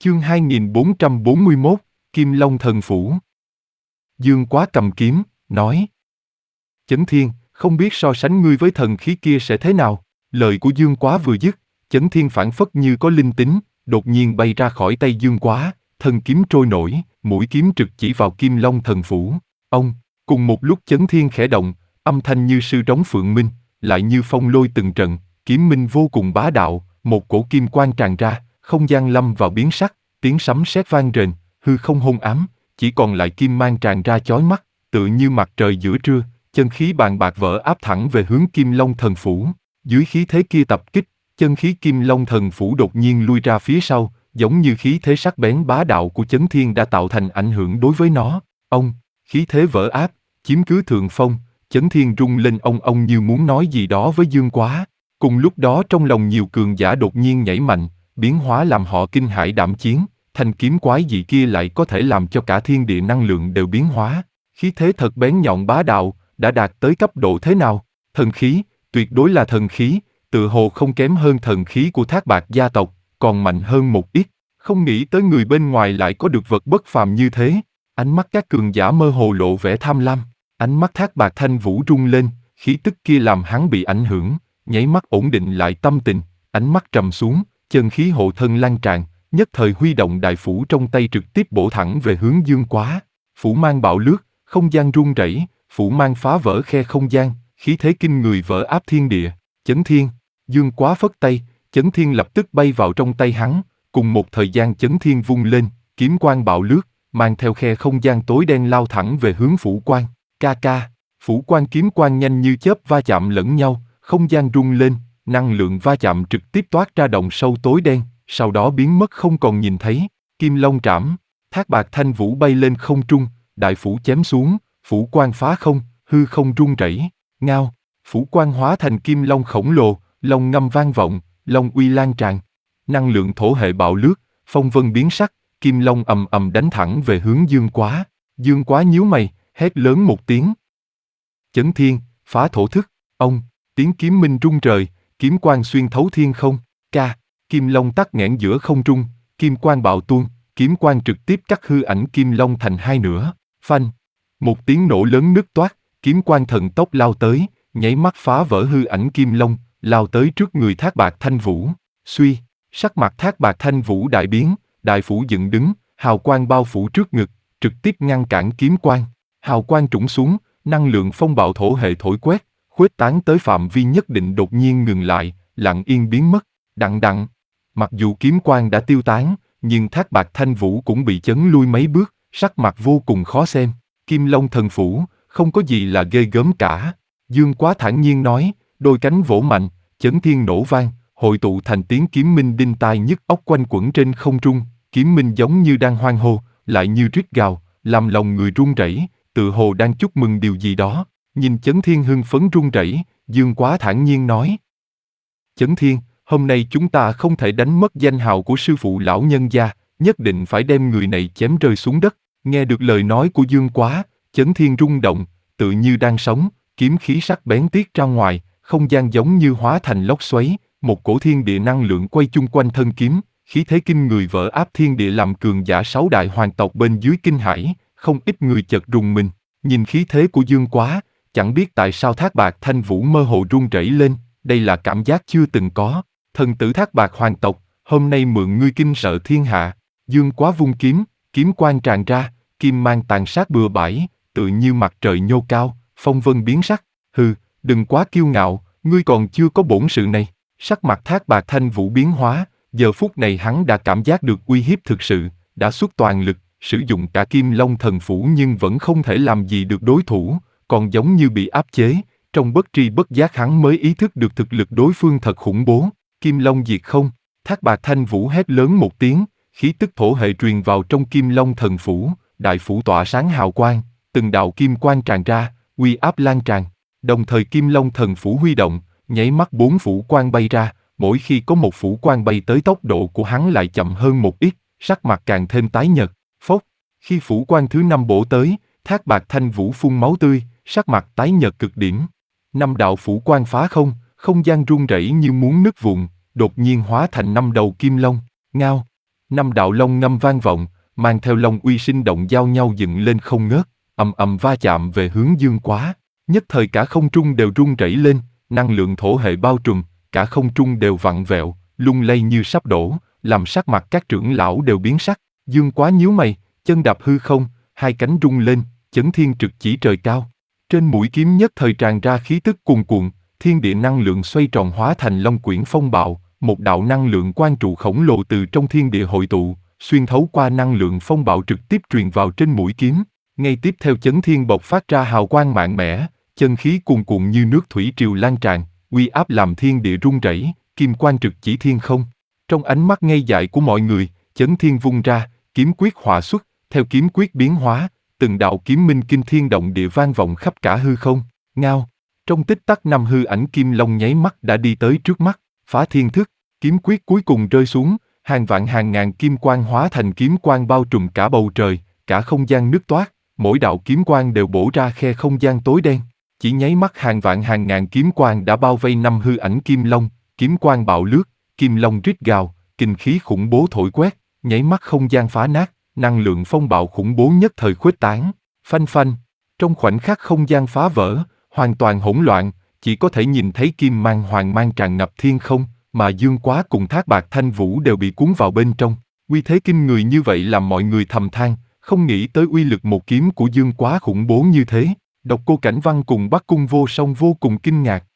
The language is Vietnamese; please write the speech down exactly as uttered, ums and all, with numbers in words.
Chương hai nghìn bốn trăm bốn mươi mốt, Kim Long Thần Phủ. Dương Quá cầm kiếm, nói: Chấn Thiên, không biết so sánh ngươi với thần khí kia sẽ thế nào? Lời của Dương Quá vừa dứt, Chấn Thiên phảng phất như có linh tính, đột nhiên bay ra khỏi tay Dương Quá, thân kiếm trôi nổi, mũi kiếm trực chỉ vào Kim Long Thần Phủ. Ông, cùng một lúc Chấn Thiên khẽ động, âm thanh như sư trống phượng minh, lại như phong lôi từng trận, kiếm minh vô cùng bá đạo, một cổ kim quang tràn ra, không gian lâm vào biến sắc, tiếng sấm sét vang rền, hư không hôn ám, chỉ còn lại kim mang tràn ra chói mắt, tựa như mặt trời giữa trưa, chân khí bàn bạc vỡ áp thẳng về hướng Kim Long Thần Phủ. Dưới khí thế kia tập kích, chân khí Kim Long Thần Phủ đột nhiên lui ra phía sau, giống như khí thế sắc bén bá đạo của Chấn Thiên đã tạo thành ảnh hưởng đối với nó. Ông, khí thế vỡ áp, chiếm cứ thượng phong, Chấn Thiên rung lên ông ông như muốn nói gì đó với Dương Quá. Cùng lúc đó trong lòng nhiều cường giả đột nhiên nhảy mạnh, biến hóa làm họ kinh hãi đảm chiến, thanh kiếm quái dị kia lại có thể làm cho cả thiên địa năng lượng đều biến hóa. Khí thế thật bén nhọn bá đạo, đã đạt tới cấp độ thế nào? Thần khí, tuyệt đối là thần khí, tự hồ không kém hơn thần khí của Thác Bạt gia tộc, còn mạnh hơn một ít. Không nghĩ tới người bên ngoài lại có được vật bất phàm như thế. Ánh mắt các cường giả mơ hồ lộ vẻ tham lam. Ánh mắt Thác Bạt Thanh Vũ rung lên, khí tức kia làm hắn bị ảnh hưởng, nháy mắt ổn định lại tâm tình, ánh mắt trầm xuống, chân khí hộ thân lan tràn, nhất thời huy động đại phủ trong tay trực tiếp bổ thẳng về hướng Dương Quá. Phủ mang bạo lướt, không gian rung rẩy, phủ mang phá vỡ khe không gian, khí thế kinh người vỡ áp thiên địa. Chấn Thiên, Dương Quá phất tay, Chấn Thiên lập tức bay vào trong tay hắn, cùng một thời gian Chấn Thiên vung lên, kiếm quang bạo lướt, mang theo khe không gian tối đen lao thẳng về hướng phủ quan. Ca ca, phủ quan kiếm quang nhanh như chớp va chạm lẫn nhau, không gian rung lên, năng lượng va chạm trực tiếp toát ra đồng sâu tối đen, sau đó biến mất không còn nhìn thấy. Kim Long Trảm, Thác Bạt Thanh Vũ bay lên không trung, đại phủ chém xuống, phủ quan phá không, hư không rung rẩy. Ngao, phủ quan hóa thành kim long khổng lồ, long ngâm vang vọng, long uy lan tràn. Năng lượng thổ hệ bạo lướt, phong vân biến sắc, kim long ầm ầm đánh thẳng về hướng Dương Quá. Dương Quá nhíu mày, hét lớn một tiếng. Chấn Thiên, phá thổ thức. Ông, tiếng kiếm minh rung trời, kiếm quang xuyên thấu thiên không. Ca, kim long tắc nghẽn giữa không trung, kim quang bạo tuôn, kiếm quang trực tiếp cắt hư ảnh kim long thành hai nửa. Phanh, một tiếng nổ lớn nứt toát, kiếm quang thần tốc lao tới, nháy mắt phá vỡ hư ảnh kim long, lao tới trước người Thác Bạt Thanh Vũ. Suy, sắc mặt Thác Bạt Thanh Vũ đại biến, đại phủ dựng đứng, hào quang bao phủ trước ngực, trực tiếp ngăn cản kiếm quang. Hào quang trũng xuống, năng lượng phong bạo thổ hệ thổi quét, khuếch tán tới phạm vi nhất định đột nhiên ngừng lại, lặng yên biến mất. Đặng đặng, mặc dù kiếm quang đã tiêu tán, nhưng Thác Bạt Thanh Vũ cũng bị chấn lui mấy bước, sắc mặt vô cùng khó xem. Kim Long Thần Phủ, không có gì là ghê gớm cả. Dương Quá thản nhiên nói, đôi cánh vỗ mạnh, Chấn Thiên nổ vang, hội tụ thành tiếng kiếm minh đinh tai nhức óc quanh quẩn trên không trung. Kiếm minh giống như đang hoan hô, lại như rít gào, làm lòng người run rẩy, tự hồ đang chúc mừng điều gì đó. Nhìn Chấn Thiên hưng phấn run rẩy, Dương Quá thản nhiên nói: Chấn Thiên, hôm nay chúng ta không thể đánh mất danh hào của sư phụ lão nhân gia, nhất định phải đem người này chém rơi xuống đất. Nghe được lời nói của Dương Quá, Chấn Thiên rung động, tự như đang sống, kiếm khí sắc bén tiết ra ngoài, không gian giống như hóa thành lốc xoáy, một cổ thiên địa năng lượng quay chung quanh thân kiếm, khí thế kinh người vỡ áp thiên địa làm cường giả sáu đại hoàng tộc bên dưới kinh hãi, không ít người chợt rùng mình. Nhìn khí thế của Dương Quá, chẳng biết tại sao Thác Bạt Thanh Vũ mơ hồ run rẩy lên, đây là cảm giác chưa từng có. Thần tử Thác Bạt hoàng tộc, hôm nay mượn ngươi kinh sợ thiên hạ. Dương Quá vung kiếm, kiếm quang tràn ra, kim mang tàn sát bừa bãi, tự như mặt trời nhô cao, phong vân biến sắc. Hừ, đừng quá kiêu ngạo, ngươi còn chưa có bổn sự này. Sắc mặt Thác Bạt Thanh Vũ biến hóa, giờ phút này hắn đã cảm giác được uy hiếp thực sự, đã xuất toàn lực, sử dụng cả Kim Long Thần Phủ nhưng vẫn không thể làm gì được đối thủ, còn giống như bị áp chế. Trong bất tri bất giác hắn mới ý thức được thực lực đối phương thật khủng bố. Kim Long diệt không, Thác Bạt Thanh Vũ hét lớn một tiếng, khí tức thổ hệ truyền vào trong Kim Long Thần Phủ, đại phủ tỏa sáng hào quang, từng đạo kim quang tràn ra, uy áp lan tràn. Đồng thời Kim Long Thần Phủ huy động, nháy mắt bốn phủ quang bay ra, mỗi khi có một phủ quang bay tới tốc độ của hắn lại chậm hơn một ít, sắc mặt càng thêm tái nhợt. Phốc, khi phủ quang thứ năm bổ tới, Thác Bạt Thanh Vũ phun máu tươi, sắc mặt tái nhợt cực điểm. Năm đạo phủ quang phá không, không gian rung rẩy như muốn nứt vụn, đột nhiên hóa thành năm đầu kim long. Ngao, Năm đạo long ngâm vang vọng, mang theo long uy sinh động giao nhau dựng lên không ngớt, ầm ầm va chạm về hướng Dương Quá. Nhất thời cả không trung đều rung rẩy lên, năng lượng thổ hệ bao trùm, cả không trung đều vặn vẹo, lung lay như sắp đổ, làm sắc mặt các trưởng lão đều biến sắc. Dương Quá nhíu mày, chân đạp hư không, hai cánh rung lên, chấn thiên trực chỉ trời cao. Trên mũi kiếm nhất thời tràn ra khí tức cuồn cuộn, thiên địa năng lượng xoay tròn hóa thành long quyển phong bạo, một đạo năng lượng quang trụ khổng lồ từ trong thiên địa hội tụ, xuyên thấu qua năng lượng phong bạo trực tiếp truyền vào trên mũi kiếm. Ngay tiếp theo chấn thiên bộc phát ra hào quang mạnh mẽ, chân khí cuồn cuộn như nước thủy triều lan tràn, uy áp làm thiên địa rung rẩy, kim quang trực chỉ thiên không. Trong ánh mắt ngây dại của mọi người, chấn thiên vung ra, kiếm quyết họa xuất, theo kiếm quyết biến hóa, từng đạo kiếm minh kinh thiên động địa vang vọng khắp cả hư không. Ngao. Trong tích tắc năm hư ảnh kim long nháy mắt đã đi tới trước mắt, phá thiên thức, kiếm quyết cuối cùng rơi xuống, hàng vạn hàng ngàn kim quang hóa thành kiếm quang bao trùm cả bầu trời, cả không gian nứt toát, mỗi đạo kiếm quang đều bổ ra khe không gian tối đen. Chỉ nháy mắt hàng vạn hàng ngàn kiếm quang đã bao vây năm hư ảnh kim long, kiếm quang bạo lướt, kim long rít gào, kinh khí khủng bố thổi quét, nháy mắt không gian phá nát, năng lượng phong bạo khủng bố nhất thời khuếch tán, phanh phanh. Trong khoảnh khắc không gian phá vỡ, hoàn toàn hỗn loạn, chỉ có thể nhìn thấy kim mang hoàng mang tràn ngập thiên không, mà Dương Quá cùng Thác Bạt Thanh Vũ đều bị cuốn vào bên trong. Uy thế kinh người như vậy làm mọi người thầm than, không nghĩ tới uy lực một kiếm của Dương Quá khủng bố như thế. Độc Cô Cảnh Văn cùng Bắc Cung Vô Song vô cùng kinh ngạc.